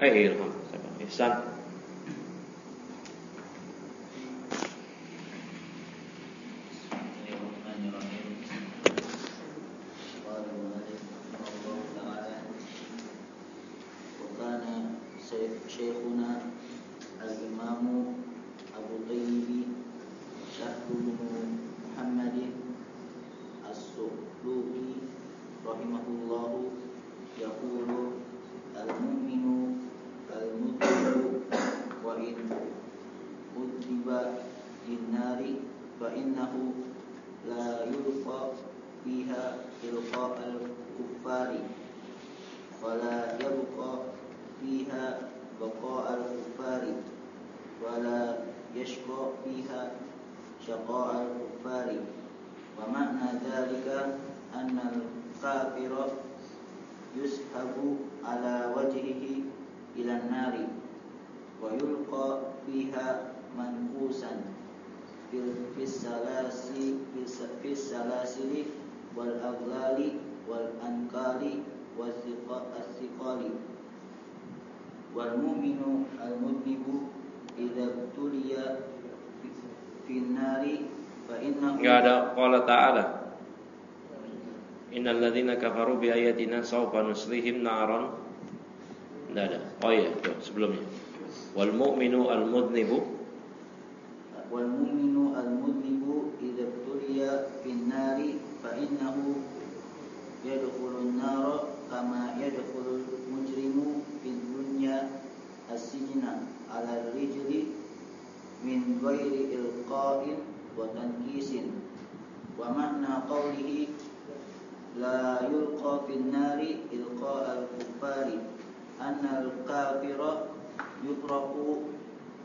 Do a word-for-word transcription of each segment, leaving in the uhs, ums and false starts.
Eh, ilham. Ihsan. شيخنا الإمام أبو طيب شهر بن محمد الصعلوكي رحمه الله يقول المؤمن المذنب وإن عذب في النار فإنه لا يلقى فيها إلقاء الكفار ولا يبقى فيها بقاء الكفار ولا يشقى فيها شقاء الكفار ومعنى ذلك أن الكافر يسحب على وجهه إلى النار ويلقى فيها منكوسا في السلاسل في السلاسل والأغلال والأنكال والثقال والمؤمن المذنب إذا ابتلي في النار فإنه Enggak ada qala ta'ala innal ladzina kafaru bi ayatina sawfa nuslihim naran. Enggak ada. Oh iya, itu sebelumnya. Wal mu'minu al mudnibu wal mu'minu al mudnibu idza ibtuliya fin nari fa innahu yadkhulun nar kama yadkhulul mujrimu fid dunya as-sijna ala rijli min ghairi ilqa'in wa tankisin wa ma'na qawlihi la yulqa fin nari ilqa'al kuffari anna al-kafira yukraqu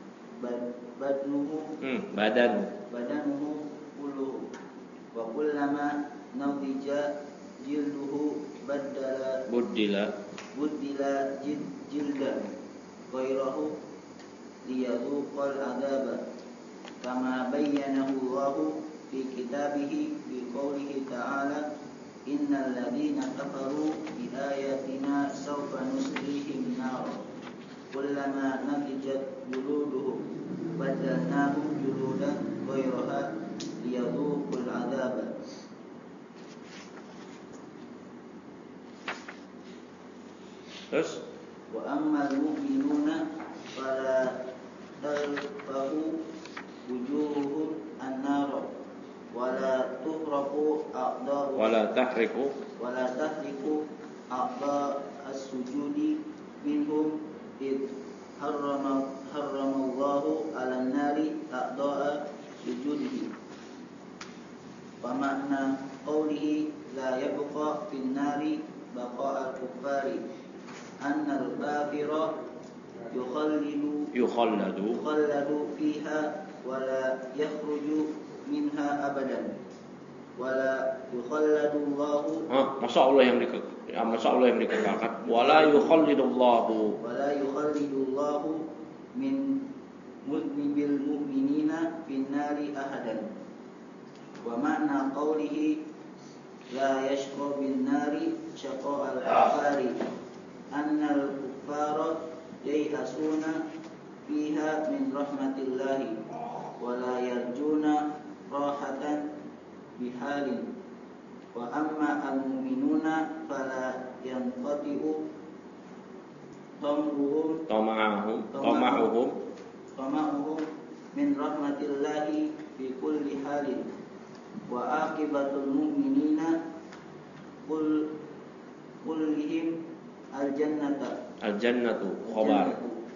badnuhu hmm, badan badanuhu kulluhu wa kullama nawdija jilduhu badala buddila buddila jildan ghairahu liyadhuqal adaba kama bayyanahu Allahu fi kitabihi bi qawlihi ta'ala innal ladzina kafaru bi ayatina sawfa nuslihim nar kullama nadijat juluduhum badalnahum juludan ghairaha liyadhuqal adaba. Terus wa ammal mu'minuna fala tarfahu wujuhuhum an-nar wala tuhraqu a'dha'u wala tahriqu wala tahriqu a'dha' as-sujudi minhum id harrama harrama Allahu 'alan nari a'dha'a sujudihi wa ma'na qawlihi la yabqa fin nari baqa al-kuffari anna al-kafira yukhalladu yukhalladu yukhalladu fiha wala yakhruju minha abadan wala yukhalladu Allahu ah masa Allah yang dikek ya, masa Allah yang dikekalkan wala yukhallidullahu wala yukhallidu Allahu min mudnibil mu'minina fin nari ahadan wa ma'na qawlihi la yashqa bin nari shaqa al-kafari anna al-kuffara yay'asuna fiha min rahmatillahi wa la yarjuna rahatan bihalin wa amma al-mu'minuna fala yanqati'u tamruhum tama'ahum tama'uhum tama'uhum min rahmatillahi fi kulli halin wa aqibatul mu'minina qul kullihim al-jannata al-jannatu khabar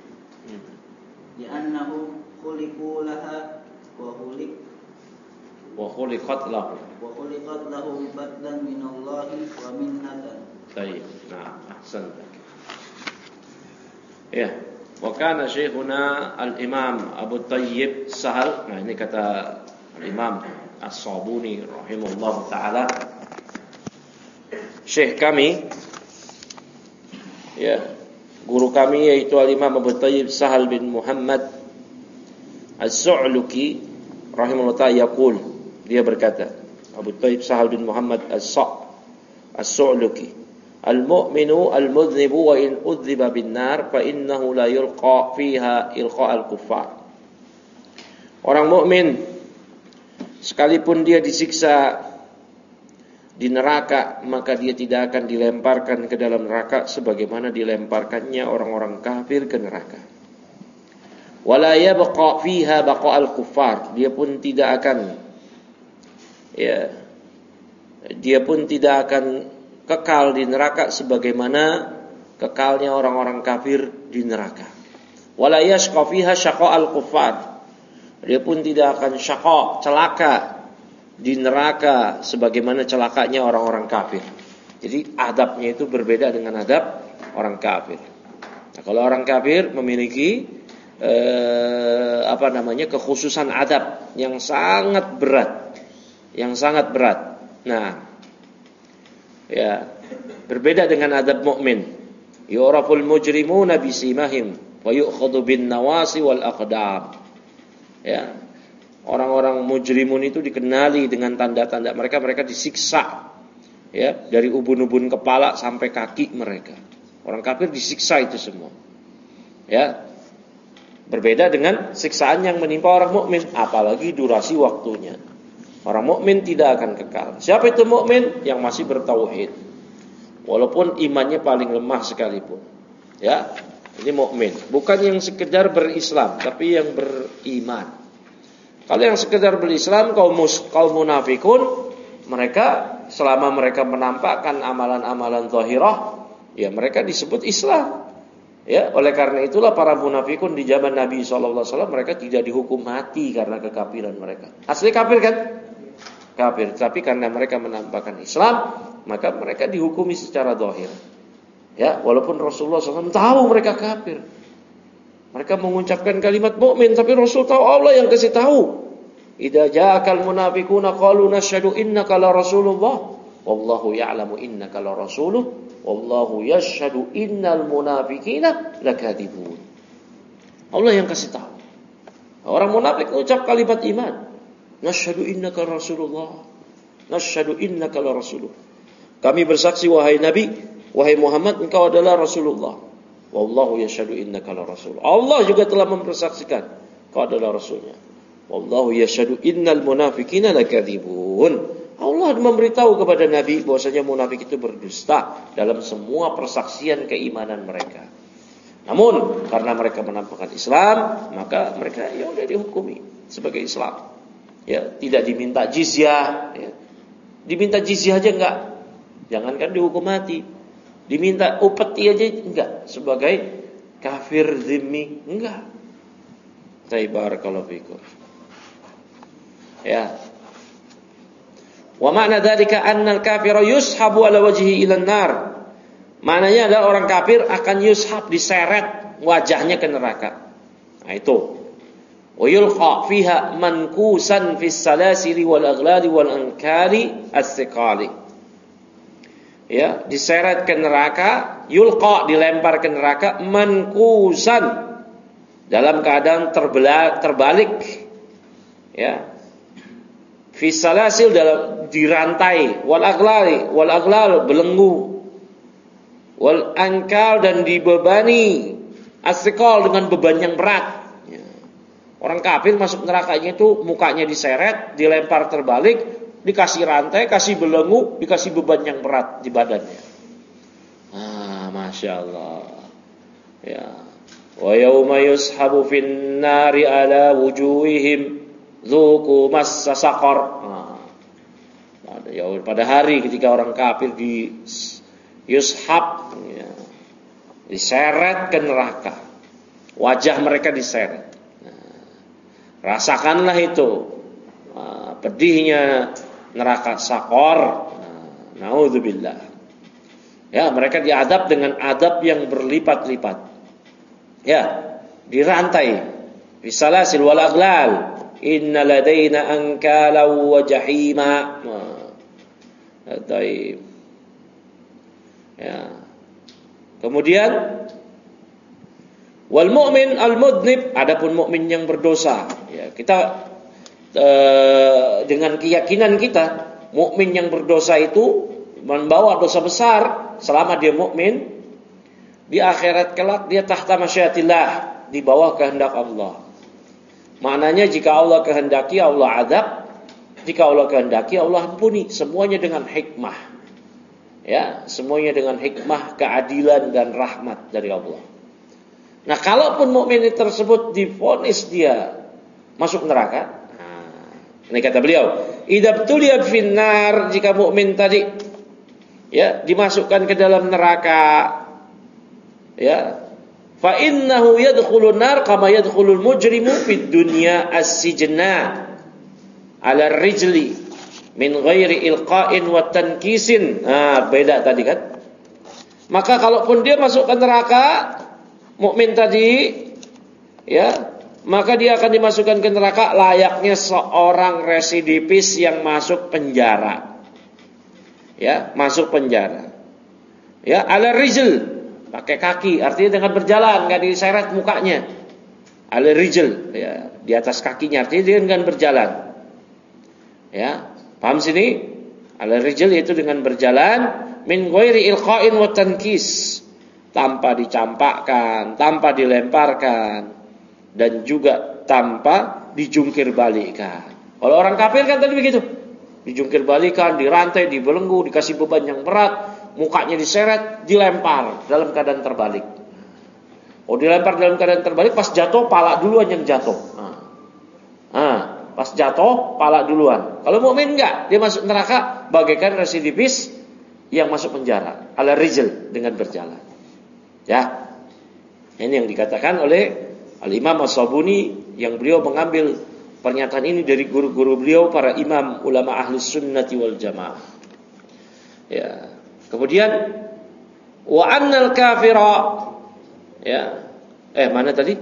li'annahum khuliqu laha wa khuliq wa khuliqat lahu wa khuliqat lahum fadlan min Allah wa minnatan. Baik, nah, ahsan. Ya, wa kana syekhuna al-Imam Abu Thayyib Sahal. Nah, ini kata al-Imam As-Sabuni rahimahullah taala. Syekh kami ya, guru kami yaitu al-Imam Abu Thayyib Sahal bin Muhammad As-Su'luki rahimahullah ta'ala yaqul, dia berkata, Abu Thayyib Sahal bin Muhammad As-Sa' As-Su'luki Al-mu'minu al-mudhnibu wa in udhiba bin-nar fa innahu la yulqa fiha ilqa al-kuffar. Orang mukmin sekalipun dia disiksa di neraka, maka dia tidak akan dilemparkan ke dalam neraka sebagaimana dilemparkannya orang-orang kafir ke neraka. Wala yabqa fiha baqa'al kuffar, dia pun tidak akan ya dia pun tidak akan kekal di neraka sebagaimana kekalnya orang-orang kafir di neraka. Wala yashqa fiha syaqa'al kuffar, dia pun tidak akan syaqa, celaka di neraka sebagaimana celakanya orang-orang kafir. Jadi adabnya itu berbeda dengan adab orang kafir. Nah, kalau orang kafir memiliki eh, apa namanya kekhususan adab yang sangat berat, yang sangat berat. Nah, ya berbeda dengan adab mukmin. Yu'raful mujrimuna bisimahim wa yu'khadhu bin nawasi wal aqdam. Ya. Orang-orang mujrimun itu dikenali dengan tanda-tanda mereka, mereka disiksa ya, dari ubun-ubun kepala sampai kaki mereka. Orang kafir disiksa itu semua. Ya. Berbeda dengan siksaan yang menimpa orang mukmin, apalagi durasi waktunya. Orang mukmin tidak akan kekal. Siapa itu mukmin? Yang masih bertauhid. Walaupun imannya paling lemah sekalipun. Ya. Ini mukmin, bukan yang sekedar berislam, tapi yang beriman. Kalau yang sekedar berislam, kaum mus, kaum munafikun, mereka selama mereka menampakkan amalan-amalan zahirah, ya mereka disebut Islam. Ya, oleh karena itulah para munafikun di zaman Nabi shallallahu alaihi wasallam mereka tidak dihukum mati karena kekafiran mereka. Asli kafir kan? Kafir, tapi karena mereka menampakkan Islam, maka mereka dihukumi secara zahir. Ya, walaupun Rasulullah shallallahu alaihi wasallam tahu mereka kafir. Mereka mengucapkan kalimat mukmin, tapi Rasul tahu, Allah yang kasih tahu. Idza ja'akal munafiquna qalu nashhadu innaka la rasulullah wallahu ya'lamu innaka la rasuluh wallahu yashhadu innal munafiqina lakadzibun. Allah yang kasih tahu. Orang munafik ucap kalimat iman. Nashhadu innaka rasulullah. Nashhadu innaka la rasuluh. Kami bersaksi wahai Nabi, wahai Muhammad, engkau adalah Rasulullah. Wallahu yashhadu innaka la rasul. Allah juga telah mempersaksikan kau adalah rasulnya. Wallahu yashhadu innal munafiqina lakadzibun. Allah memberitahu kepada Nabi bahwasanya munafik itu berdusta dalam semua persaksian keimanan mereka. Namun karena mereka menampakkan Islam, maka mereka ya udah dihukumi sebagai Islam. Ya, tidak diminta jizyah, ya. Diminta jizyah aja enggak. Jangankan dihukum mati. Diminta upeti aja enggak, sebagai kafir zimmi enggak. Barakallahu fikum. Ya. Wa ma'na dzalika anna al-kafira yushabu ala wajhihi ila an-nar. Maknanya adalah orang kafir akan yushab, diseret wajahnya ke neraka. Nah itu. Wa yulqa fiha mankusan fis salasili wal aghlali wal ankari as-siqali. Ya, diseret ke neraka, yulqa, dilempar ke neraka, mankusan, dalam keadaan terbela, terbalik, ya, fisalasil, dalam dirantai, wal aglali, wal aglal, belenggu, wal ankal, dan dibebani, asikol, dengan beban yang berat. Ya. Orang kafir masuk nerakanya itu mukanya diseret, dilempar terbalik, dikasih rantai, kasih belenggu, dikasih beban yang berat di badannya. Ah, masya Allah. Ya. Wa yauma yushabu fin nari ala wujuhihim dzuqu massa saqar. Nah, ya, pada hari ketika orang kafir di yushab, ya, diseret ke neraka, wajah mereka diseret. Nah, rasakanlah itu, nah, pedihnya neraka sakor. Naudzubillah. Ya, mereka diadab dengan adab yang berlipat-lipat. Ya, dirantai. Bisalasil wal aghlal. Inna ladaina ankala wa jahima. Baik. Ya. Kemudian wal mu'min al mudnib, adapun mukmin yang berdosa. Ya, kita dengan keyakinan kita, mukmin yang berdosa itu membawa dosa besar selama dia mukmin, di akhirat kelak dia tahta masyiatillah, di bawah kehendak Allah. Maknanya jika Allah kehendaki Allah adab, jika Allah kehendaki Allah ampuni, semuanya dengan hikmah. Ya, semuanya dengan hikmah, keadilan dan rahmat dari Allah. Nah, kalaupun mukmin tersebut divonis dia masuk neraka, ini kata beliau, idza tuliya finnar, jika mukmin tadi ya dimasukkan ke dalam neraka, ya, fa innahu yadkhulun nar kama yadkhulul mujrimu fid dunya as-sijna ala rijli min ghairi ilqa'in wa tankisin. Nah, beda tadi kan. Maka kalaupun dia masuk ke neraka, mukmin tadi ya, maka dia akan dimasukkan ke neraka layaknya seorang residivis yang masuk penjara. Ya, masuk penjara. Ya, ala rijl, pakai kaki, artinya dengan berjalan, enggak diseret mukanya. Ala rijl, ya, di atas kakinya, artinya dia dengan berjalan. Ya, paham sini? Ala rijl yaitu dengan berjalan, min ghairi ilqa'in wa tankis, tanpa dicampakkan, tanpa dilemparkan, dan juga tanpa dijungkir balikan. Kalau orang kafir kan tadi begitu, dijungkir balikan, dirantai, dibelenggu, dikasih beban yang berat, mukanya diseret, dilempar dalam keadaan terbalik. Oh, dilempar dalam keadaan terbalik, pas jatuh pala duluan yang jatuh. Nah, nah pas jatuh pala duluan. Kalau mukmin enggak, dia masuk neraka bagaikan residivis yang masuk penjara, ala rijl, dengan berjalan. Ya, ini yang dikatakan oleh Al-Imam As-Sabuni, yang beliau mengambil pernyataan ini dari guru-guru beliau, para imam ulama Ahlus Sunnati wal Jamaah. Ya. Kemudian wa annal kafira, ya. Eh, mana tadi?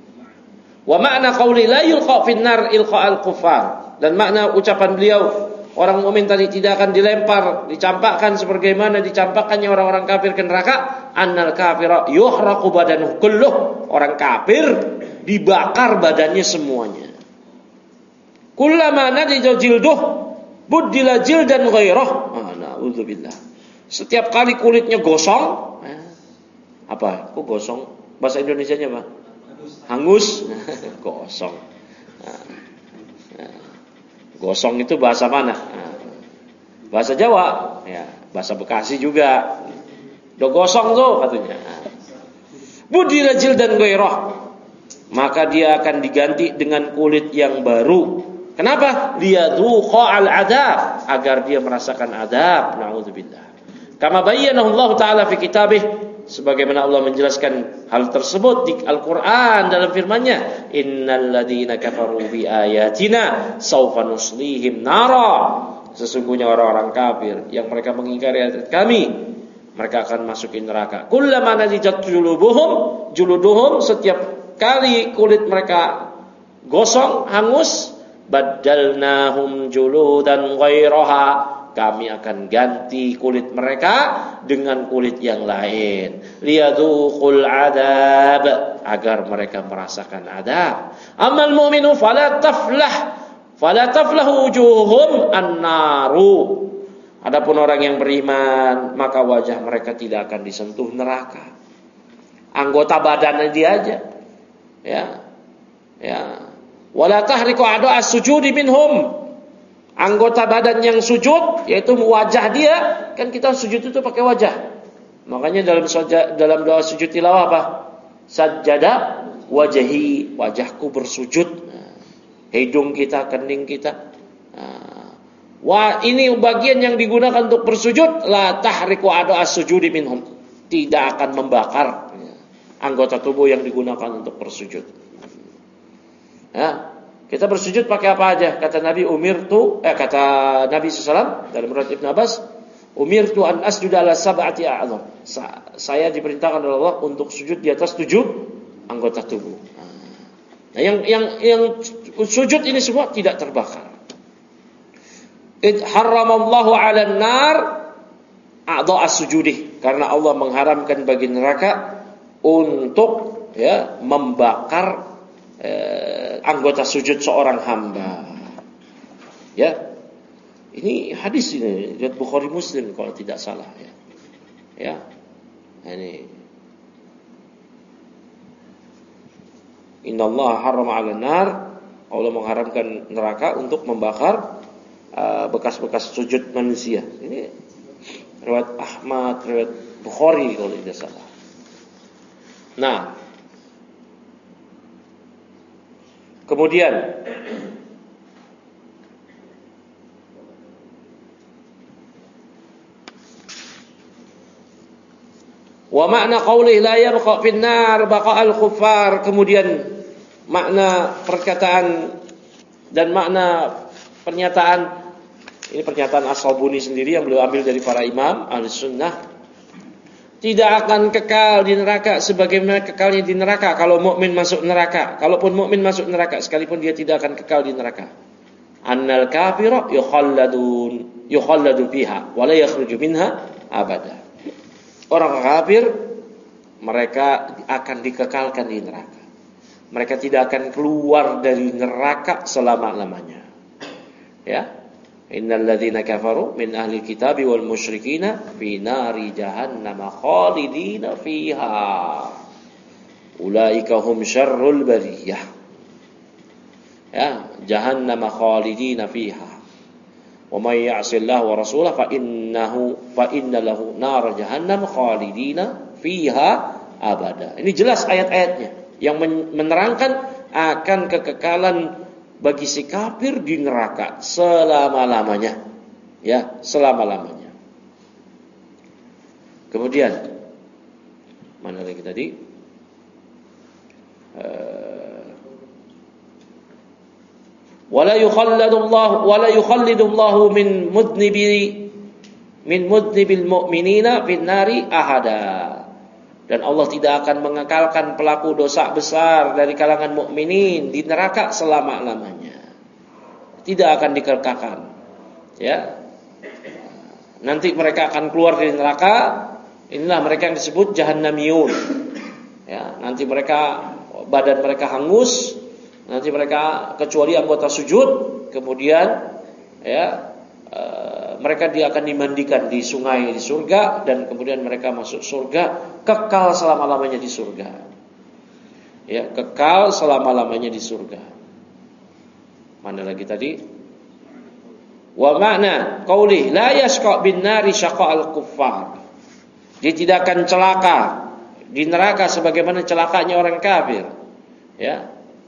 Wa ma'na qauli la yulqa fin nar ilqa'al kuffar. Dan makna ucapan beliau, orang mukmin tadi tidak akan dilempar, dicampakkan sebagaimana dicampakkannya orang-orang kafir ke neraka. Annal kafira yuhraqu badanuhu kulluh. Orang kafir dibakar badannya semuanya. Kullama nadija jilduh buddila jildan ghairah. Ah, na'udzubillah. Setiap kali kulitnya gosong, eh, apa? Kok gosong? Bahasa Indonesianya apa? Hangus. Gosong. Nah, nah. Gosong itu bahasa mana? Nah, bahasa Jawa, ya, bahasa Bekasi juga. Do gosong tuh katanya. Budila jildan ghairah, maka dia akan diganti dengan kulit yang baru. Kenapa? Liyadhuqa al-adab, agar dia merasakan adab. Na'udzubillah. Kama bayyanahu Allah Ta'ala fi kitabih, sebagaimana Allah menjelaskan hal tersebut di Al-Qur'an dalam firman-Nya, innal ladzina kafaru bi ayatina sawfa nuslihim nara. Sesungguhnya orang-orang kafir yang mereka mengingkari ayat kami, mereka akan masukin neraka. Kullama nadijat juluduhum, juluduhum, setiap kali kulit mereka gosong, hangus, badalnahum juludan ghairaha, kami akan ganti kulit mereka dengan kulit yang lain. Liyadhuqul adab, agar mereka merasakan adab. Amal mu'minu fala taflah, fala taflahu wujuhum an-naru. Adapun orang yang beriman, maka wajah mereka tidak akan disentuh neraka. Anggota badannya dia aja. Ya. Ya. Wala tahriqu a'da as-sujudi minhum. Anggota badan yang sujud, yaitu wajah dia, kan kita sujud itu pakai wajah. Makanya dalam dalam doa sujud tilawah apa? Sajjada wajhi, wajahku bersujud. Hidung kita, kening kita. Wah, ini bagian yang digunakan untuk bersujud. La tahriqu a'da as-sujudi minhum. Tidak akan membakar anggota tubuh yang digunakan untuk bersujud. Ya. Kita bersujud pakai apa aja? Kata Nabi umirtu, eh kata Nabi sallallahu alaihi wasallam dalam riwayat Ibnu Abbas, umirtu an asjuda ala sab'ati a'dham. Saya diperintahkan oleh Allah untuk sujud di atas tujuh anggota tubuh. Nah, yang yang yang sujud ini semua tidak terbakar. Id haramallahu 'alan nar a'dha as-sujudi, karena Allah mengharamkan bagi neraka untuk ya membakar Eh, anggota sujud seorang hamba. Ya, ini hadis ini riwayat Bukhari Muslim kalau tidak salah. Ya, Ya. Ini Innallaha harrama 'alan nar, Allah mengharamkan neraka untuk membakar uh, bekas-bekas sujud manusia. Ini riwayat Ahmad, riwayat Bukhari kalau tidak salah. Nah, kemudian wa makna qaulih la yabqa fin nar baqa'al kuffar, kemudian makna perkataan dan makna pernyataan ini pernyataan As-Sabuni sendiri yang beliau ambil dari para imam Ahlussunnah, tidak akan kekal di neraka sebagaimana kekalnya di neraka kalau mukmin masuk neraka. Kalaupun mukmin masuk neraka sekalipun dia tidak akan kekal di neraka. Annal kafira yukhalladun yukhalladu fiha wa la yakhruju minha abada. Orang kafir mereka akan dikekalkan di neraka. Mereka tidak akan keluar dari neraka selama-lamanya. Ya. Innal ladzina kafaru min ahli kitabi wal musyrikina fi nari jahannam khalidina fiha. Ulaika hum syarrul bariyah. Ya, jahannam khalidina fiha. Wa may ya'sillaha wa rasulahu fa innahu fa inna lahu nar jahannam khalidina fiha abada. Ini jelas ayat-ayatnya yang menerangkan akan kekekalan bagi si kafir di neraka selama-lamanya. Ya, selama-lamanya. Kemudian mana lagi tadi? Uh, wala yukhalladullahu wala yukhallidullahu min mudnibi min mudnibil mu'minina fin nari ahada. Dan Allah tidak akan mengekalkan pelaku dosa besar dari kalangan mukminin di neraka selama-lamanya. Tidak akan dikekalkan. Ya. Nanti mereka akan keluar dari neraka. Inilah mereka yang disebut jahannamiyun. Ya, nanti mereka badan mereka hangus. Nanti mereka kecuali anggota sujud, kemudian ya e, mereka dia akan dimandikan di sungai di surga dan kemudian mereka masuk surga, kekal selama-lamanya di surga. Ya, kekal selama-lamanya di surga. Mana lagi tadi? Wa makna qauli la yasqa bin nari syaqa'al kuffar. Dia tidak akan celaka di neraka sebagaimana celakanya orang kafir. Ya.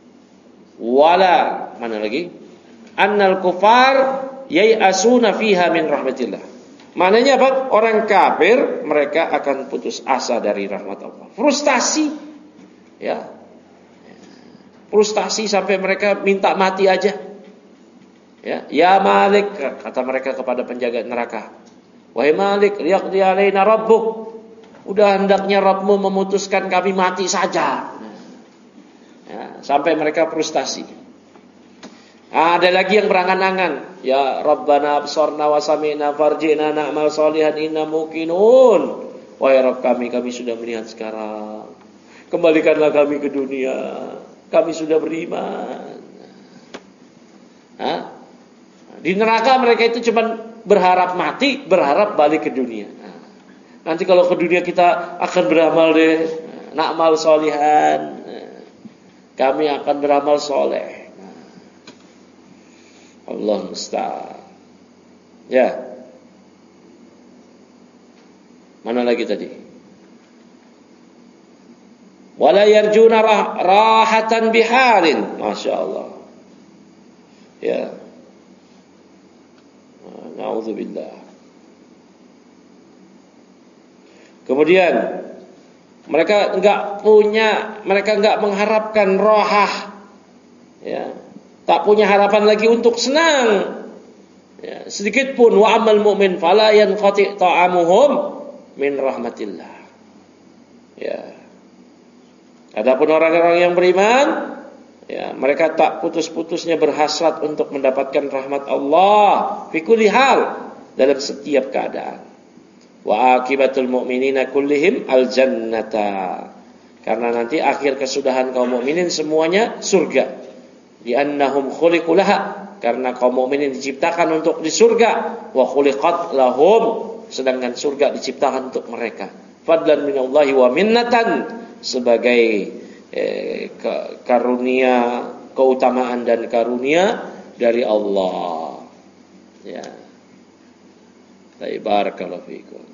Wala mana lagi? Annal kufar yai'asuna fiha min rahmatillah. Maknanya apa? Orang kafir mereka akan putus asa dari rahmat Allah. Frustasi. Ya. Frustasi sampai mereka minta mati aja. Ya, ya Malik kata mereka kepada penjaga neraka. Wahai Malik, liyaqdi alaina rabbuk. Udah hendaknya Rabbmu memutuskan kami mati saja. Ya, sampai mereka frustasi. Ada lagi yang berangan-angan, ya Rabbana absarna wa sami'na farji'na na'mal shalihan inna muqinun. Wahai Rabb kami, kami sudah melihat sekarang. Kembalikanlah kami ke dunia. Kami sudah beriman. Hah? Di neraka mereka itu cuma berharap mati, berharap balik ke dunia. Nanti kalau ke dunia kita akan beramal deh, na'mal shalihan. Kami akan beramal soleh. Allah musta'an. Ya. Mana lagi tadi? Wala yarjuna rahatan bihalin. Masya Allah. Ya. Na'udzubillah. Kemudian mereka enggak punya, mereka enggak mengharapkan rohah, ya, tak punya harapan lagi untuk senang, ya, sedikit pun. Wa amal mu'min fala yanqati ta'amuhum min rahmatillah. Ya. Adapun orang-orang yang beriman, ya, mereka tak putus-putusnya berhasrat untuk mendapatkan rahmat Allah fi kulli hal, dalam setiap keadaan. Wa akibatul mu'minina kullihim al-jannata. Karena nanti akhir kesudahan kaum mukminin semuanya surga. Li'annahum khuliqu laha. Karena kaum mukminin diciptakan untuk di surga. Wa khuliqat lahum sedangkan surga diciptakan untuk mereka. Fadlan minallahi wa minnatan, sebagai eh, ke, karunia, keutamaan dan karunia dari Allah. Ya. Barakallahu fikum.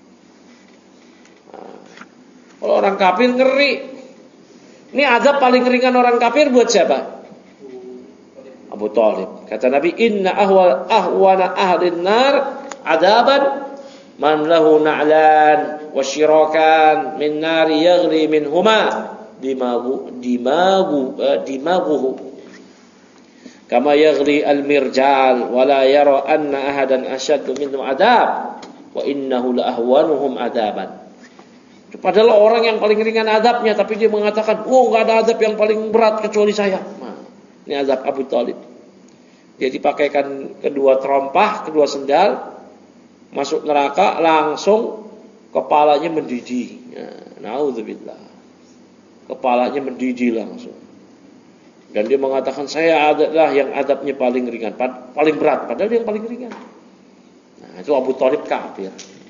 Nah, kalau orang kafir ngeri. Ini azab paling ringan orang kafir buat siapa? Abu Thalib. Kata Nabi, inna ahwal ahwana ahlin nar adaban man lahu na'lan wa syirakan min nari yaghli minhuma dimagu dimagu uh, dimaguhu kama yaghli al-mirjal wa la yara anna ahadan asyaddu minhu adab wa innahu la ahwanuhum adaban. Padahal orang yang paling ringan adabnya, tapi dia mengatakan, oh enggak ada adab yang paling berat kecuali saya. Nah, ini azab Abu Thalib. Dia dipakaikan kedua terompah, kedua sendal, masuk neraka, langsung kepalanya mendidih. Naudzubillah. Kepalanya mendidih langsung. Dan dia mengatakan, saya adalah yang adabnya paling ringan, paling berat, padahal dia yang paling ringan. Nah, itu Abu Thalib kafir.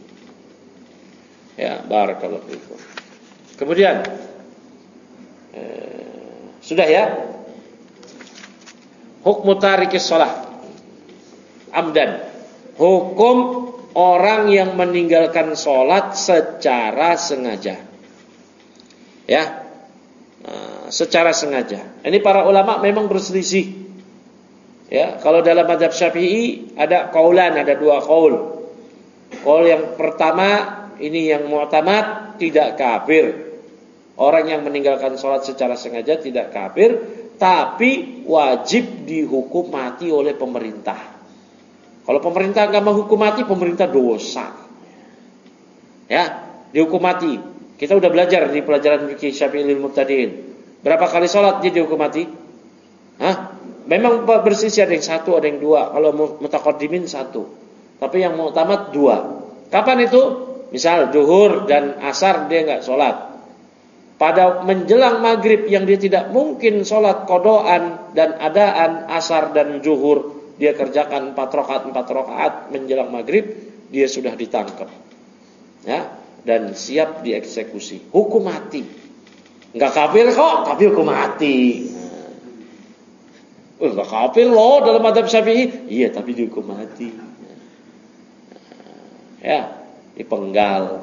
Ya, barakallahu fikum. Kemudian eh, sudah ya. Hukum tarikis shalah amdan. Hukum orang yang meninggalkan sholat secara sengaja. Ya. Nah, secara sengaja. Ini para ulama memang berselisih. Ya, kalau dalam mazhab Syafi'i ada qaulan, ada dua qaul. Qaul yang pertama, ini yang mu'tamad, tidak kafir. Orang yang meninggalkan sholat secara sengaja tidak kafir, tapi wajib dihukum mati oleh pemerintah. Kalau pemerintah enggak menghukum mati, pemerintah dosa. Ya, dihukum mati. Kita udah belajar di pelajaran fikih Syafi'i lil Mubtadi'in. Berapa kali sholat dia dihukum mati? Hah? Memang bersisi, ada yang satu, ada yang dua. Kalau mutaqaddimin satu. Tapi yang mu'tamad dua. Kapan itu? Misal duhur dan asar dia enggak sholat. Pada menjelang maghrib yang dia tidak mungkin sholat kodoan dan adaan, asar dan zuhur, dia kerjakan empat rakaat empat rakaat menjelang maghrib, dia sudah ditangkap. Ya. Dan siap dieksekusi, hukum mati. Enggak kafir kok, tapi hukum mati. Oh, enggak kafir loh dalam mazhab Syafi'i. Iya, tapi dihukum mati. Ya, dipenggal.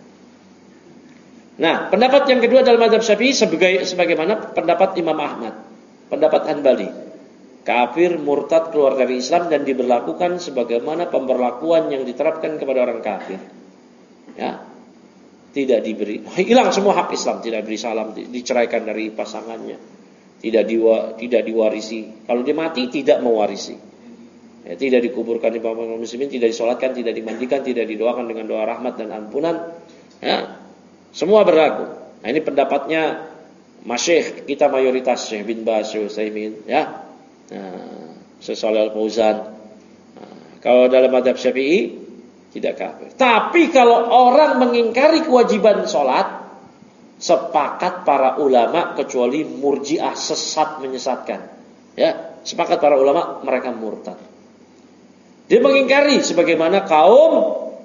Nah, pendapat yang kedua dalam mazhab Syafi'i sebagai sebagaimana pendapat Imam Ahmad, pendapat Hanbali. Kafir, murtad, keluar dari Islam dan diberlakukan sebagaimana pemberlakuan yang diterapkan kepada orang kafir. Ya. Tidak diberi, hilang semua hak Islam, tidak diberi salam, diceraikan dari pasangannya, tidak diwa, tidak diwarisi. Kalau dia mati tidak mewarisi, ya, tidak dikuburkan di pemakaman muslimin, tidak disolatkan, tidak dimandikan, tidak didoakan dengan doa rahmat dan ampunan. Ya, semua berlaku. Nah, ini pendapatnya Masyayikh kita mayoritas, Syekh bin Baz, Syekh Utsaimin, ya, nah, Syekh Shalih Al Fauzan. Nah, kalau dalam mazhab Syafi'i tidak kafir. Tapi kalau orang mengingkari kewajiban sholat, sepakat para ulama kecuali murji'ah sesat menyesatkan. Ya, sepakat para ulama mereka murtad. Dia mengingkari sebagaimana kaum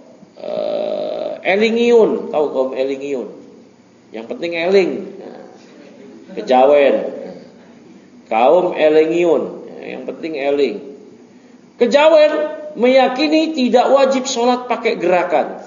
uh, Elingiun, tahu kaum Elingiun? Yang penting eling, nah, kejawen. Kaum Elingiun, yang penting eling. Kejawen meyakini tidak wajib sholat pakai gerakan.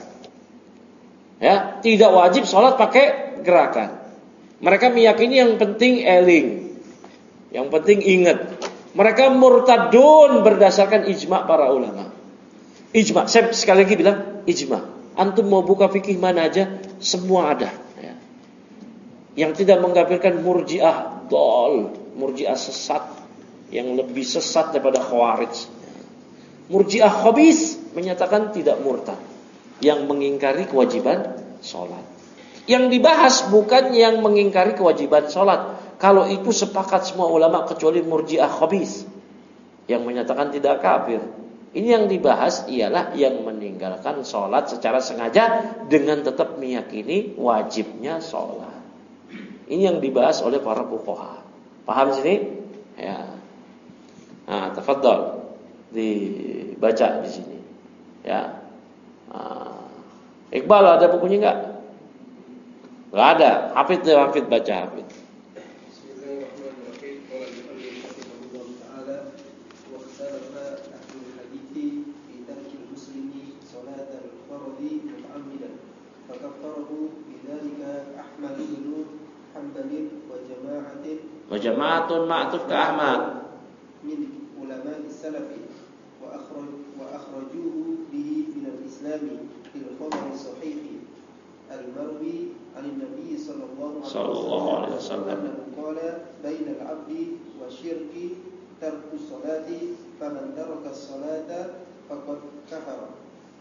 Ya, tidak wajib sholat pakai gerakan. Mereka meyakini yang penting eling, yang penting ingat. Mereka murtadun berdasarkan ijma' para ulama. Ijma', saya sekali lagi bilang ijma'. Antum mau buka fikih mana aja, semua ada. Ya. Yang tidak mengkafirkan murji'ah dol, murji'ah sesat, yang lebih sesat daripada khawarij. Murji'ah khabis menyatakan tidak murtad, yang mengingkari kewajiban sholat. Yang dibahas bukan yang mengingkari kewajiban sholat. Kalau itu sepakat semua ulama kecuali murji'ah khabis, yang menyatakan tidak kafir. Ini yang dibahas ialah yang meninggalkan sholat secara sengaja dengan tetap meyakini wajibnya sholat. Ini yang dibahas oleh para fuqaha. Paham sini? Ya. Nah, tafadhal dibaca di sini. Ya. Ah. Iqbal ada bukunya enggak? Enggak ada. Hafid tuh, Hafid baca Hafid. Bismillahirrahmanirrahim. Qala al-muallif rahimahullah ta'ala wa ikhtalafa ahlul hadithi fi tarki al-muslimi salat al-fardhi muta'ammidan fakaffarahu bidzalika Ahmad bin Hanbal wa jama'atin Wa jama'atun ma'tuf ka Ahmad min ulama as-salafi wa akhraj wa akhrajuhu bihi min al-islam fil khabar as-sahih al-marwi 'an an-nabi sallallahu alaihi wasallam annahu qala baina al-'abdi wa syirki tarku as-salati faman taraka as-salata faqad kafara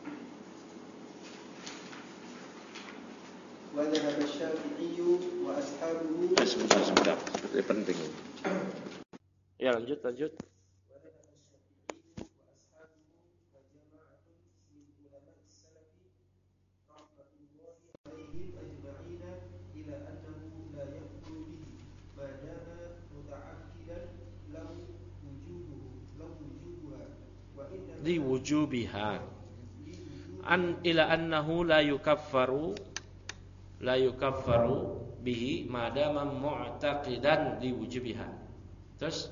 wa dhahaba asy-syafi'i wa ashabuhu. Sebentar, sebentar. Seperti penting. Ya, lanjut, lanjut. Li wujubiha an ila annahu la yukaffaru la yukaffaru bihi madama mu'taqidan li wujubiha. Terus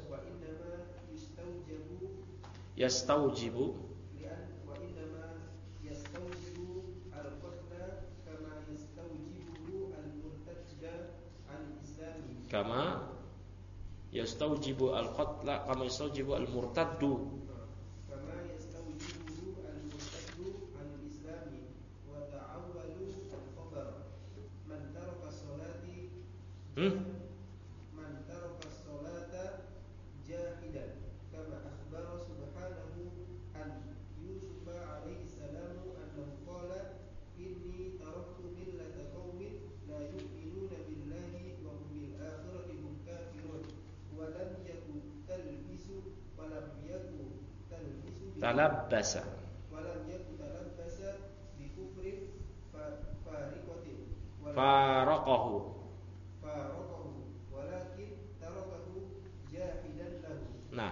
yastaujibu wa innama yastaujibu al-qatla kama yastaujibu al-murtadda al-islami kama yastaujibu al-qatla kama yastaujibu al-murtaddu kama yastaujibu al-murtaddu al-islami wa ta'awwalu al-khabar man taraka salati hmm? man taraka salata jahidan kama akhbara subhanahu an Yusuf alaihi salam annahu qala inni taraktu millata qaumin la yu'minuna billahi wa hum bil akhirati hum kafirun wa lam yakun talbisu wa lam yakun talbisu talabbasa wa lam yakun talabbasa bi kufrin fariqatin faraqahu faraqahu walakin tarakahu jahidan lahu. Nah,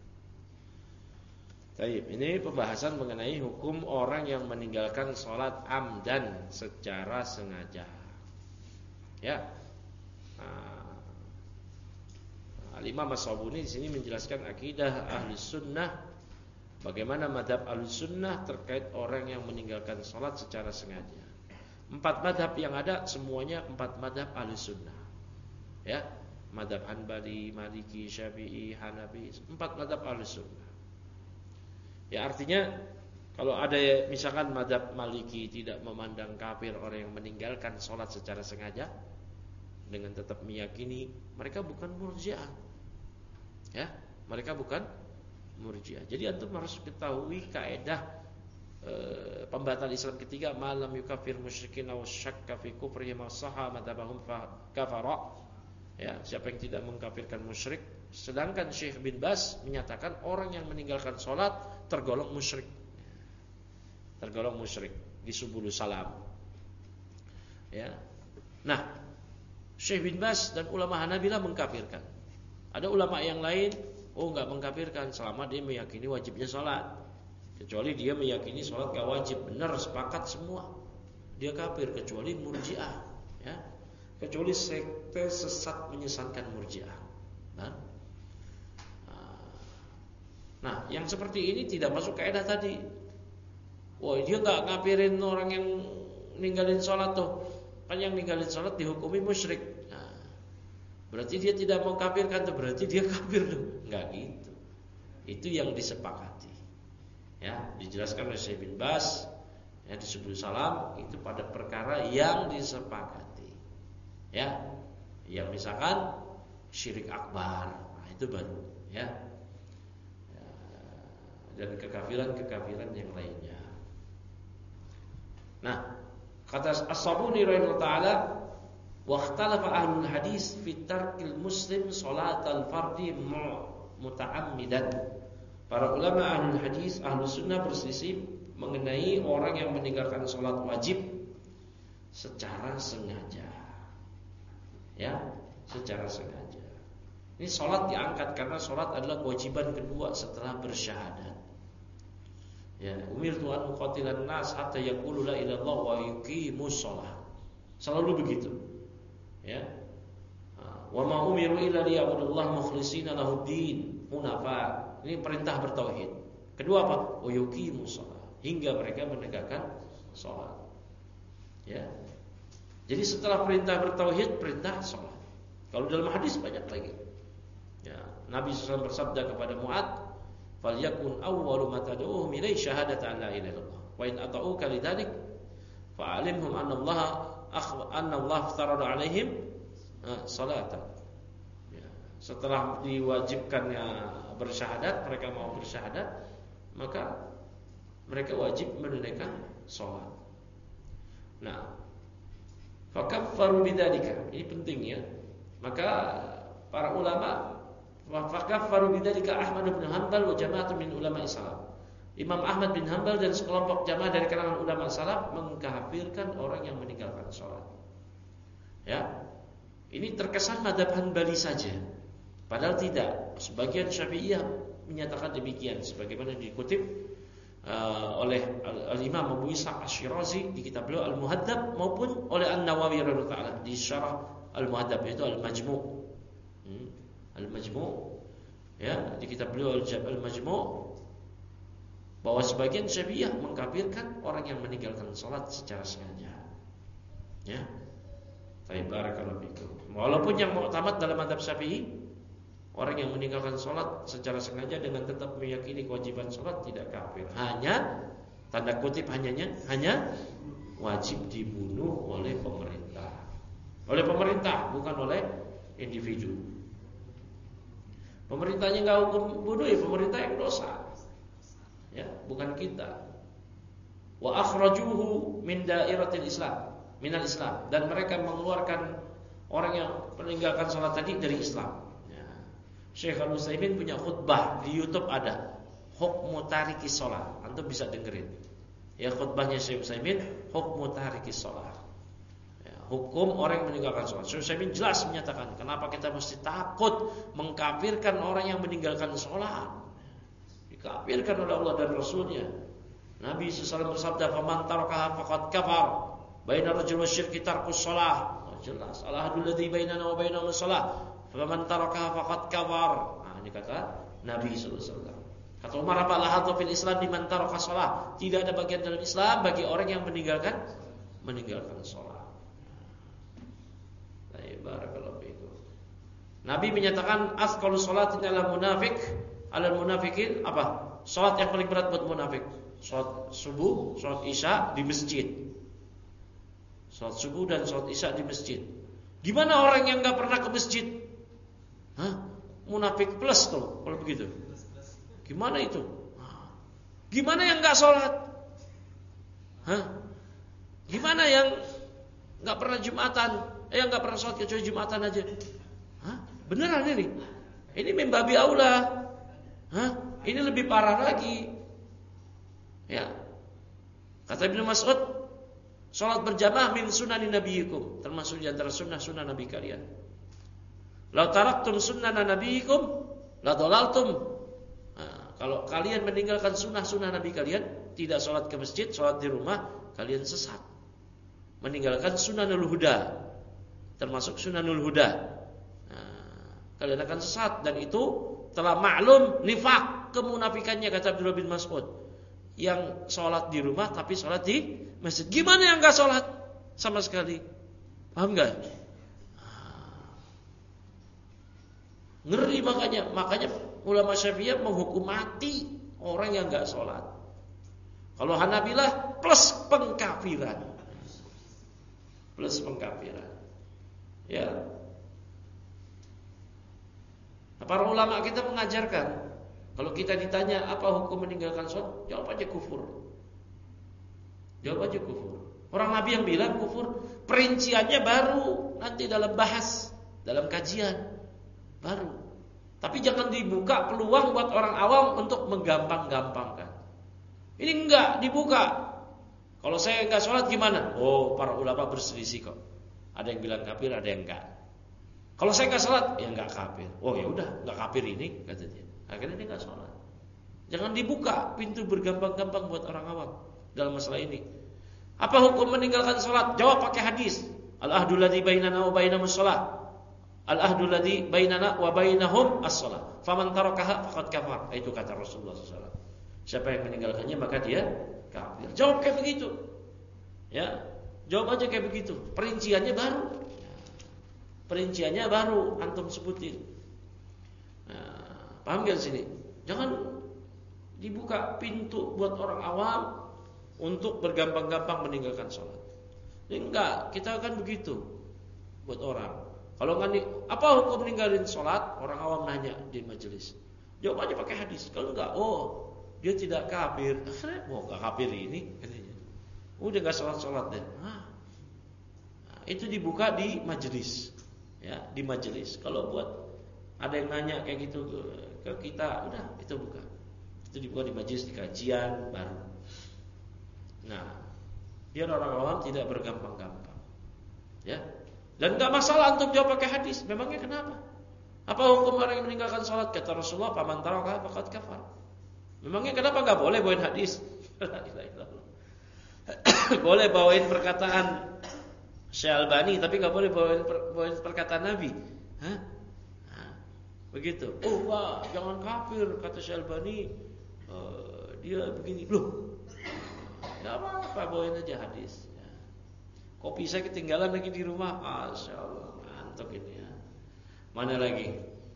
baik, ini pembahasan mengenai hukum orang yang meninggalkan sholat amdan secara sengaja. Ya, nah, Al-Imam As-Sabuni di sini menjelaskan akidah ahli sunnah, bagaimana madhab ahli sunnah terkait orang yang meninggalkan sholat secara sengaja. Empat madhab yang ada semuanya empat madhab ahli sunnah. Ya, madhab Hanbali, Maliki, Syafi'i, Hanafi, empat madhab ahli sunnah. Ya, artinya kalau ada misalkan madhab Maliki tidak memandang kafir orang yang meninggalkan sholat secara sengaja, dengan tetap meyakini mereka bukan murji'ah. Ya, mereka bukan murji'ah. Jadi antum harus ketahui kaidah e, pembatal Islam ketiga, malam yukafir musyrikin aw syakka fi kufrihim aw sahha madhabahum kafara. Ya, siapa yang tidak mengkafirkan musyrik. Sedangkan Syekh bin Baz menyatakan orang yang meninggalkan sholat tergolong musyrik. Tergolong musyrik di subul salam. Ya. Nah, Syekh bin Baz dan ulama Hanabilah mengkafirkan. Ada ulama yang lain, oh enggak mengkafirkan selama dia meyakini wajibnya sholat. Kecuali dia meyakini sholat enggak wajib, benar sepakat semua. Dia kafir kecuali murji'ah, ya. Kecuali sekte sesat menyesatkan murji'ah. Nah, nah, yang seperti ini tidak masuk kaidah tadi. Wah, dia enggak ngafirin orang yang ninggalin sholat tuh. Kan yang ninggalin sholat dihukumi musyrik. Nah, berarti dia tidak mau kafirkan tuh, berarti dia kafir tuh. Enggak gitu. Itu yang disepakati. Ya, dijelaskan oleh Syekh bin Baz ya di Subul Salam itu pada perkara yang disepakati. Ya, yang misalkan syirik akbar, nah itu baru, ya. Ya, dan kekafiran-kekafiran yang lainnya. Nah, kata As-Sabuni rahimahullah taala, wa ikhtalafa ahlul hadis fi tarkil muslim salatal fardhi muta'ammidan. Para ulama ahlul hadis, ahlus sunnah berselisih mengenai orang yang meninggalkan salat wajib secara sengaja. Ya, secara sengaja. Ini salat diangkat karena salat adalah kewajiban kedua setelah bersyahadat. Ya, umirtu an uqatilan nas hatta yaqulu la ilaha illallah wa yuqimus shalah. Selalu begitu. Ya. Wa ma umiru illa liya'budullaha mukhlishina lahuddin hunafa. Ini perintah bertauhid. Kedua apa? Wa yuqimus shalah. Hingga mereka menegakkan salat. Ya. Jadi setelah perintah bertauhid, perintah salat. Kalau dalam hadis banyak lagi. Ya, Nabi shallallahu alaihi wasallam bersabda kepada Mu'adz, "Falyakun awwalu ma tad'uuhum ilaihi syahadatu an la ilaha illallah. Wa in ata'uka lidzalik fa'alimhum anna Allah anna Allah farada 'alaihim salatan." Ya, setelah diwajibkannya bersyahadat, mereka mau bersyahadat, maka mereka wajib menunaikan salat. Nah, fakaffaru bidzalika. Ini penting ya. Maka para ulama fakaffaru bidzalika Ahmad bin Hanbal wa jama'atun min ulama Islam. Imam Ahmad bin Hanbal dan sekelompok jamaah dari kalangan ulama salaf mengkafirkan orang yang meninggalkan salat. Ya. Ini terkesan mazhab Hanbali saja. Padahal tidak. Sebagian Syafi'iyah menyatakan demikian sebagaimana dikutip Uh, oleh Al-Imam Abu Ishaq Asy-Syirazi di kitab beliau Al-Muhadzab maupun oleh An-Nawawi radhiyallahu ta'ala di syarah Al-Muhadzab yaitu Al-Majmu'. Hmm. Al-Majmu' ya, di kitab beliau Al-Majmu' bahwa sebagian Syafi'iyah mengkafirkan orang yang meninggalkan salat secara sengaja. Ya. Baik, barakallahu fikum. Walaupun yang mu'tamad dalam mazhab Syafi'i, orang yang meninggalkan sholat secara sengaja dengan tetap meyakini kewajiban sholat tidak kafir. Hanya tanda kutip hanyanya hanya wajib dibunuh oleh pemerintah. Oleh pemerintah, bukan oleh individu. Pemerintahnya nggak hukum bunuh, ya pemerintah yang dosa. Ya, bukan kita. Wa akhrajuhu min dairatil Islam, minal Islam, dan mereka mengeluarkan orang yang meninggalkan sholat tadi dari Islam. Syekh Al-Utsaimin punya khutbah di YouTube ada, hukmu tariki shalah. Antum bisa dengerin. Ya, khutbahnya Syekh Utsaimin, hukmu tariki shalah. Ya, hukum orang yang meninggalkan salat. Syekh Utsaimin jelas menyatakan kenapa kita mesti takut mengkafirkan orang yang meninggalkan salat. Dikafirkan oleh Allah dan Rasulnya. Nabi sallallahu alaihi wasallam bersabda, "Faman tarakaha faqad kafar." Baina rajul wasyirki tarkus shalah. Oh, jelas. Al-ahdu alladzi bainana wa bainahum shalah. Faman tarakaha faqad kafar. Nah, ini kata Nabi sallallahu alaihi wasallam. Kata Umar, "Apa lahatu fil Islam liman taraka shalah?" Tidak ada bagian dalam Islam bagi orang yang meninggalkan meninggalkan salat. Baik, barakallahu fiikum. Nabi menyatakan asqalu sholatin ala munafik, ala munafikin apa? Salat yang paling berat buat munafik. Salat subuh, salat isya di masjid. Salat subuh dan salat isya di masjid. Gimana orang yang enggak pernah ke masjid? Hah? Munafik plus tuh kalau begitu. Gimana itu? Gimana yang enggak sholat? Hah? Gimana yang enggak pernah Jumatan? Eh yang enggak pernah sholat kecuali Jumatan aja? Hah? Beneran ini? Ini membabi aula. Hah? Ini lebih parah lagi. Ya. Kata Ibnu Mas'ud, sholat berjamaah min sunani nabiyikum, termasuk di antara sunnah-sunnah Nabi kalian. La taraktum sunnana nabiyikum la dhalaltum. Nah, kalau kalian meninggalkan sunnah-sunnah Nabi kalian, tidak sholat ke masjid, sholat di rumah, kalian sesat. Meninggalkan sunanul huda, termasuk sunanul huda. Nah, kalian akan sesat, dan itu telah maklum nifak, kemunafikannya, kata Abdullah bin Mas'ud. Yang sholat di rumah tapi sholat di masjid. Gimana yang gak sholat sama sekali? Paham gak? Ngeri makanya, makanya ulama Syafi'iyah menghukum mati orang yang enggak sholat. Kalau Hanabilah plus pengkafiran, plus pengkafiran. Ya. Nah, para ulama kita mengajarkan, kalau kita ditanya apa hukum meninggalkan sholat, jawab aja kufur. Jawab aja kufur. Orang Nabi yang bilang kufur, perinciannya baru nanti dalam bahas, dalam kajian. Baru. Tapi jangan dibuka peluang buat orang awam untuk menggampang-gampangkan. Ini enggak dibuka. Kalau saya enggak sholat gimana? Oh, para ulama berselisih kok. Ada yang bilang kafir, ada yang enggak. Kalau saya enggak sholat, ya enggak kafir. Oh ya udah, enggak kafir ini, kata dia. Akhirnya dia enggak sholat. Jangan dibuka pintu bergampang-gampang buat orang awam dalam masalah ini. Apa hukum meninggalkan salat? Jawab pakai hadis. Al-ahdu ladzi bainana wa bainahumus shalah. Al-ahdu ladzi bainana wa bainahum as-shalah. Faman tarakaha faqad kafar. Itu kata Rasulullah sallallahu alaihi wasallam. Siapa yang meninggalkannya maka dia kafir. Jawab kayak begitu. Ya, jawab aja kayak begitu. Perinciannya baru. Perinciannya baru antum sebutin. Nah, paham gak sini? Jangan dibuka pintu buat orang awam untuk bergampang-gampang meninggalkan sholat. Ini enggak, kita akan begitu buat orang. Kalau nggak, apa hukum meninggalin sholat? Orang awam nanya di majelis. Jawab aja pakai hadis. Kalau enggak, oh dia tidak kafir. Akhirnya, oh nggak kafir ini, katanya. Udah nggak sholat-sholat deh. Nah, itu dibuka di majelis, ya di majelis. Kalau buat ada yang nanya kayak gitu ke, ke kita, udah itu buka. Itu dibuka di majelis, di kajian baru. Nah, biar orang awam tidak bergampang-gampang, ya. Dan nggak masalah untuk jawab pakai hadis. Memangnya kenapa? Apa hukum orang yang meninggalkan sholat? Kata Rasulullah, "Faman taraka faqad kafar." Memangnya kenapa nggak boleh bawain hadis? Boleh bawain perkataan Syekh Albani, tapi nggak boleh bawain, per, bawain perkataan Nabi. Hah? Nah, begitu. Oh, Pak, jangan kafir kata Syekh Albani. Uh, dia begini, loh. Nggak apa-apa, bawain aja hadis. Ya. Kopi saya ketinggalan lagi di rumah. Masya Allah, mantap ini ya. Mana lagi?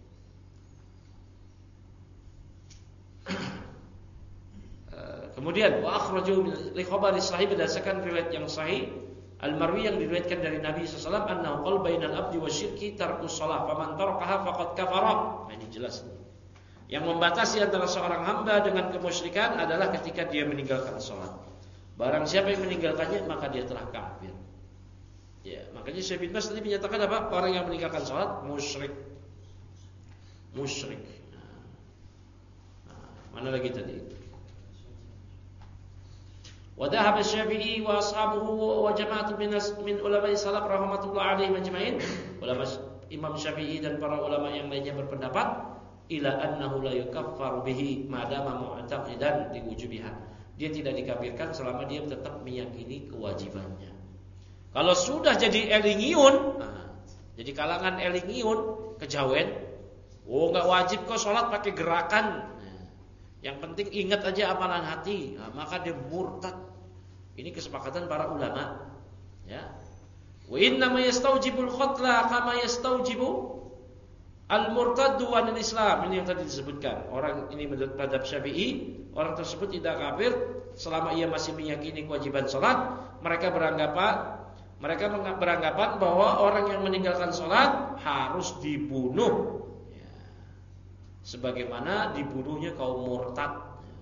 Kemudian wa akhraju li khabari sahih, berdasarkan riwayat yang sahih al-marwi yang diriwayatkan dari Nabi sallallahu alaihi wasallam, annahu qala bainal abdi wasyirki tarkus shalah faman tarakaha faqad kafara. Nah, ini jelas. Yang membatasi antara seorang hamba dengan kemusyrikan adalah ketika dia meninggalkan salat. Barang siapa yang meninggalkannya maka dia telah kafir. Ya, makanya Syekh bin Baz tadi menyatakan apa? Orang yang meninggalkan salat musyrik. Musyrik. Nah, mana lagi tadi? Wa dhahaba Syafi'i wa ashabuhu wa jama'atun min ulama'i salaf rahmatullah alaihim ajma'in. Ulama Imam Syafi'i dan para ulama yang lainnya berpendapat ila annahu la yukaffaru bihi madama mu'taqidan liwujubiha. Dia tidak dikafirkan selama dia tetap meyakini kewajibannya. Kalau sudah jadi elingiun, nah, jadi kalangan elingiun, kejawen, oh enggak wajib kok salat pakai gerakan. Nah, yang penting ingat aja amalan hati, nah, maka dia murtad. Ini kesepakatan para ulama, ya. Wa inna ma yastaujibul khatla kama yastaujibu al-murtaddu wa al-islam. Ini yang tadi disebutkan. Orang ini menurut mazhab Syafi'i, orang tersebut tidak kafir selama ia masih meyakini kewajiban salat. Mereka beranggapan mereka beranggapan bahwa orang yang meninggalkan salat harus dibunuh, ya, sebagaimana dibunuhnya kaum murtad.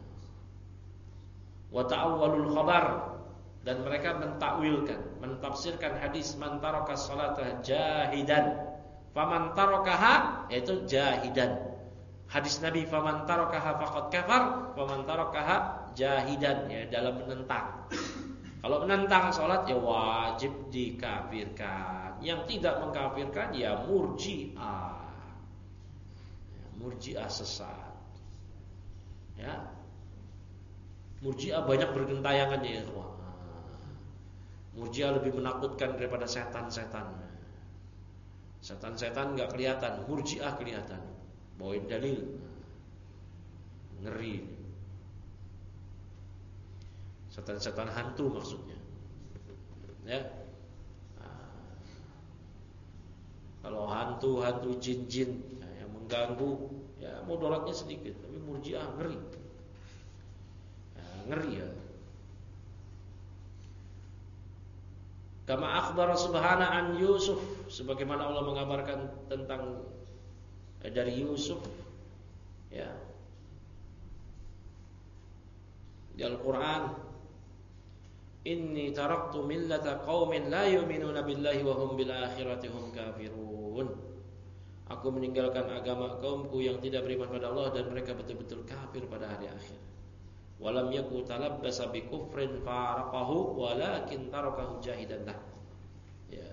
Wa ta'awwalul khabar, dan mereka mentakwilkan, mentafsirkan hadis man taraka salata jahidan faman tarakaha, yaitu jahidan. Hadis Nabi faman tarakaha faqad kafar, faman tarakaha jahidan, ya dalam menentang. Kalau menentang salat ya wajib dikafirkan. Yang tidak mengkafirkan ya murji'ah. Ya, murji'ah sesat. Ya. Murji'ah banyak bergentayangan ya ikhwah. Murji'ah lebih menakutkan daripada setan-setan. Setan-setan enggak kelihatan, Murji'ah kelihatan. Bawain dalil. Ngeri. Setan-setan hantu maksudnya. Ya. Nah, kalau hantu-hantu jin-jin ya, yang mengganggu, ya mudaratnya sedikit, tapi Murji'ah ngeri. Ya, ngeri ya. Kama akhbara subhana an Yusuf, sebagaimana Allah mengabarkan tentang eh, dari Yusuf, ya, di Al-Quran, inni taraktu millata qaumin la yu'minuna billahi wa hum bil akhirati hum kafirun. Aku meninggalkan agama kaumku yang tidak beriman pada Allah dan mereka betul-betul kafir pada hari akhir. Walam yaku talabbasa bi kufrin faraqahu walakin tarakahu jahidan lah. Ya.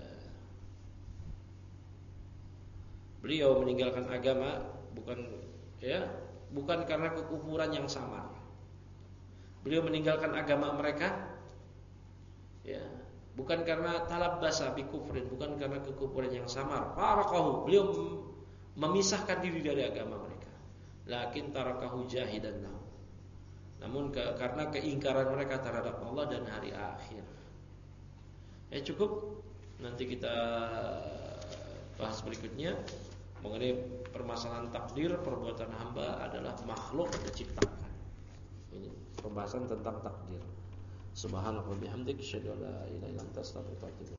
Beliau meninggalkan agama bukan ya bukan karena kekufuran yang samar. Beliau meninggalkan agama mereka, ya, bukan karena talabbasa bi kufrin, bukan karena kekufuran yang samar. Faraqahu, beliau memisahkan diri dari agama mereka. Lakin tarakahu jahidan lahu. Namun ke, karena keingkaran mereka terhadap Allah dan hari akhir. Ya cukup, nanti kita bahas berikutnya mengenai permasalahan takdir. Perbuatan hamba adalah makhluk diciptakan. Ini pembahasan tentang takdir. Subhanallah wa bihamdik, asyhadu an la ilaha illa anta, astaghfiruka wa atubu ilaik.